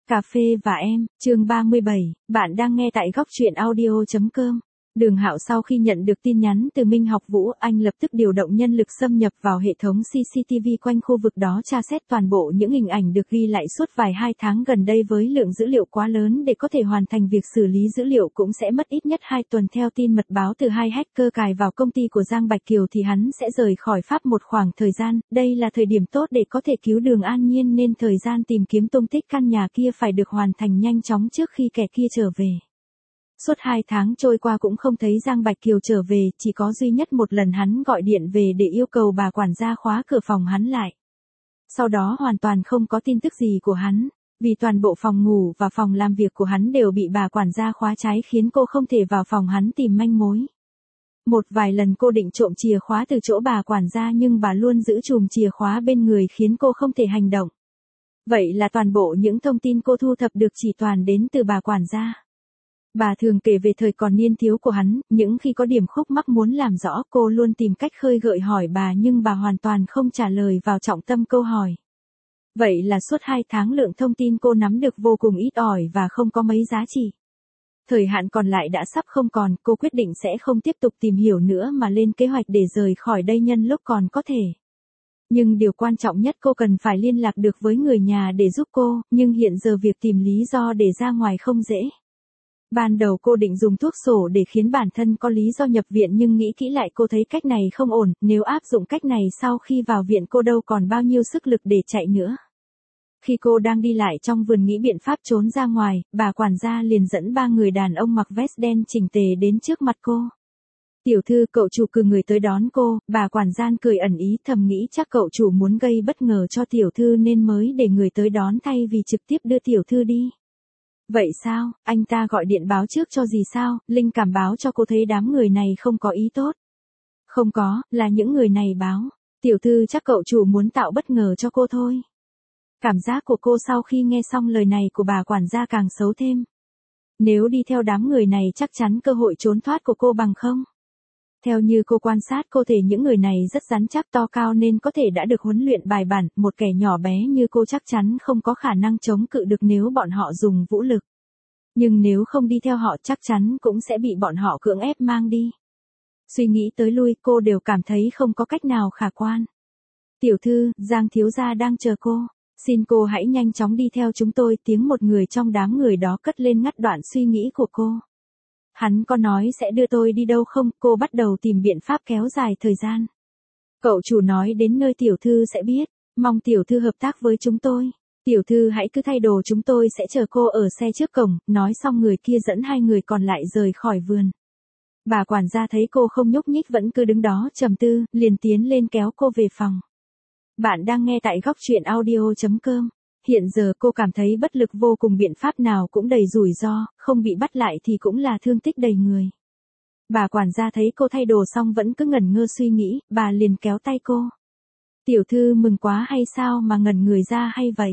Cà phê và em, chương 37, bạn đang nghe tại góc truyện audio.com. Đường Hạo sau khi nhận được tin nhắn từ Minh Học Vũ, anh lập tức điều động nhân lực xâm nhập vào hệ thống CCTV quanh khu vực đó tra xét toàn bộ những hình ảnh được ghi lại suốt vài tháng gần đây. Với lượng dữ liệu quá lớn để có thể hoàn thành việc xử lý dữ liệu cũng sẽ mất ít nhất 2 tuần. Theo tin mật báo từ hai hacker cài vào công ty của Giang Bạch Kiều thì hắn sẽ rời khỏi Pháp một khoảng thời gian. Đây là thời điểm tốt để có thể cứu Đường An Nhiên, nên thời gian tìm kiếm tung tích căn nhà kia phải được hoàn thành nhanh chóng trước khi kẻ kia trở về. Suốt 2 tháng trôi qua cũng không thấy Giang Bạch Kiều trở về, chỉ có duy nhất một lần hắn gọi điện về để yêu cầu bà quản gia khóa cửa phòng hắn lại. Sau đó hoàn toàn không có tin tức gì của hắn, vì toàn bộ phòng ngủ và phòng làm việc của hắn đều bị bà quản gia khóa trái khiến cô không thể vào phòng hắn tìm manh mối. Một vài lần cô định trộm chìa khóa từ chỗ bà quản gia nhưng bà luôn giữ chùm chìa khóa bên người khiến cô không thể hành động. Vậy là toàn bộ những thông tin cô thu thập được chỉ toàn đến từ bà quản gia. Bà thường kể về thời còn niên thiếu của hắn, những khi có điểm khúc mắc muốn làm rõ cô luôn tìm cách khơi gợi hỏi bà, nhưng bà hoàn toàn không trả lời vào trọng tâm câu hỏi. Vậy là suốt 2 tháng lượng thông tin cô nắm được vô cùng ít ỏi và không có mấy giá trị. Thời hạn còn lại đã sắp không còn, cô quyết định sẽ không tiếp tục tìm hiểu nữa mà lên kế hoạch để rời khỏi đây nhân lúc còn có thể. Nhưng điều quan trọng nhất, cô cần phải liên lạc được với người nhà để giúp cô, nhưng hiện giờ việc tìm lý do để ra ngoài không dễ. Ban đầu cô định dùng thuốc sổ để khiến bản thân có lý do nhập viện, nhưng nghĩ kỹ lại cô thấy cách này không ổn, nếu áp dụng cách này sau khi vào viện cô đâu còn bao nhiêu sức lực để chạy nữa. Khi cô đang đi lại trong vườn nghĩ biện pháp trốn ra ngoài, bà quản gia liền dẫn 3 người đàn ông mặc vest đen chỉnh tề đến trước mặt cô. Tiểu thư, cậu chủ cử người tới đón cô. Bà quản gia cười ẩn ý, thầm nghĩ chắc cậu chủ muốn gây bất ngờ cho tiểu thư nên mới để người tới đón thay vì trực tiếp đưa tiểu thư đi. Vậy sao, anh ta gọi điện báo trước cho gì sao? Linh cảm báo cho cô thấy đám người này không có ý tốt. Không có, là những người này báo. Tiểu thư, chắc cậu chủ muốn tạo bất ngờ cho cô thôi. Cảm giác của cô sau khi nghe xong lời này của bà quản gia càng xấu thêm. Nếu đi theo đám người này chắc chắn cơ hội trốn thoát của cô bằng không. Theo như cô quan sát, cô thể những người này rất rắn chắc, to cao nên có thể đã được huấn luyện bài bản, một kẻ nhỏ bé như cô chắc chắn không có khả năng chống cự được nếu bọn họ dùng vũ lực. Nhưng nếu không đi theo họ chắc chắn cũng sẽ bị bọn họ cưỡng ép mang đi. Suy nghĩ tới lui, cô đều cảm thấy không có cách nào khả quan. Tiểu thư, Giang thiếu gia đang chờ cô. Xin cô hãy nhanh chóng đi theo chúng tôi. Tiếng một người trong đám người đó cất lên ngắt đoạn suy nghĩ của cô. Hắn có nói sẽ đưa tôi đi đâu không? Cô bắt đầu tìm biện pháp kéo dài thời gian. Cậu chủ nói đến nơi tiểu thư sẽ biết, mong tiểu thư hợp tác với chúng tôi. Tiểu thư hãy cứ thay đồ, chúng tôi sẽ chờ cô ở xe trước cổng. Nói xong người kia dẫn 2 người còn lại rời khỏi vườn. Bà quản gia thấy cô không nhúc nhích vẫn cứ đứng đó trầm tư, liền tiến lên kéo cô về phòng. Bạn đang nghe tại góc truyện audio.com. Hiện giờ cô cảm thấy bất lực vô cùng, biện pháp nào cũng đầy rủi ro, không bị bắt lại thì cũng là thương tích đầy người. Bà quản gia thấy cô thay đồ xong vẫn cứ ngẩn ngơ suy nghĩ, bà liền kéo tay cô. Tiểu thư mừng quá hay sao mà ngẩn người ra hay vậy?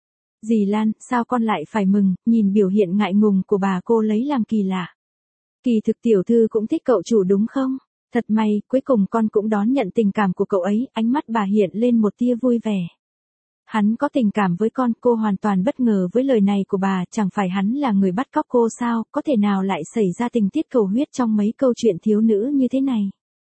Dì Lan, sao con lại phải mừng? Nhìn biểu hiện ngại ngùng của bà, cô lấy làm kỳ lạ. Kỳ thực tiểu thư cũng thích cậu chủ đúng không? Thật may, cuối cùng con cũng đón nhận tình cảm của cậu ấy. Ánh mắt bà hiện lên một tia vui vẻ. Hắn có tình cảm với con? Cô hoàn toàn bất ngờ với lời này của bà, chẳng phải hắn là người bắt cóc cô sao, có thể nào lại xảy ra tình tiết cầu huyết trong mấy câu chuyện thiếu nữ như thế này.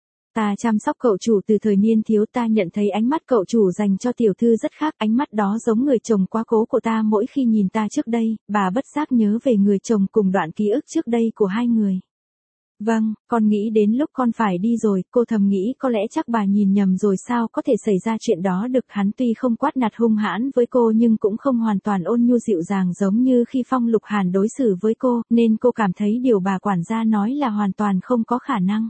Ta chăm sóc cậu chủ từ thời niên thiếu, ta nhận thấy ánh mắt cậu chủ dành cho tiểu thư rất khác, ánh mắt đó giống người chồng quá cố của ta. Mỗi khi nhìn ta trước đây, bà bất giác nhớ về người chồng cùng đoạn ký ức trước đây của hai người. Vâng, con nghĩ đến lúc con phải đi rồi. Cô thầm nghĩ có lẽ chắc bà nhìn nhầm rồi, sao có thể xảy ra chuyện đó được. Hắn tuy không quát nạt hung hãn với cô nhưng cũng không hoàn toàn ôn nhu dịu dàng giống như khi Phong Lục Hàn đối xử với cô, nên cô cảm thấy điều bà quản gia nói là hoàn toàn không có khả năng.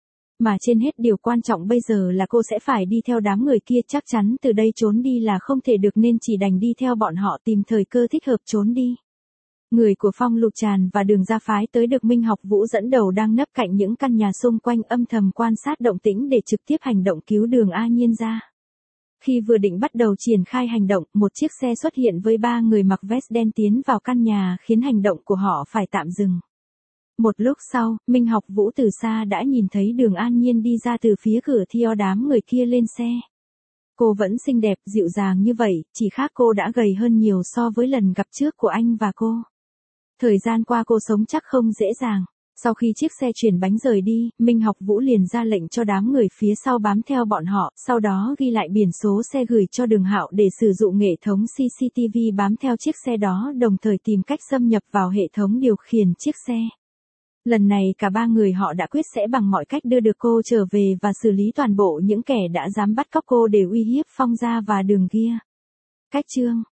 Mà trên hết điều quan trọng bây giờ là cô sẽ phải đi theo đám người kia, chắc chắn từ đây trốn đi là không thể được nên chỉ đành đi theo bọn họ, tìm thời cơ thích hợp trốn đi. Người của Phong Lục Tràn và Đường Gia phái tới được Minh Học Vũ dẫn đầu đang nấp cạnh những căn nhà xung quanh âm thầm quan sát động tĩnh để trực tiếp hành động cứu Đường An Nhiên ra. Khi vừa định bắt đầu triển khai hành động, một chiếc xe xuất hiện với 3 người mặc vest đen tiến vào căn nhà khiến hành động của họ phải tạm dừng. Một lúc sau, Minh Học Vũ từ xa đã nhìn thấy Đường An Nhiên đi ra từ phía cửa theo đám người kia lên xe. Cô vẫn xinh đẹp, dịu dàng như vậy, chỉ khác cô đã gầy hơn nhiều so với lần gặp trước của anh và cô. Thời gian qua cô sống chắc không dễ dàng. Sau khi chiếc xe chuyển bánh rời đi, Minh Học Vũ liền ra lệnh cho đám người phía sau bám theo bọn họ, sau đó ghi lại biển số xe gửi cho Đường Hạo để sử dụng hệ thống CCTV bám theo chiếc xe đó, đồng thời tìm cách xâm nhập vào hệ thống điều khiển chiếc xe. Lần này cả ba người họ đã quyết sẽ bằng mọi cách đưa được cô trở về và xử lý toàn bộ những kẻ đã dám bắt cóc cô để uy hiếp Phong Gia và Đường Kia. Cách chương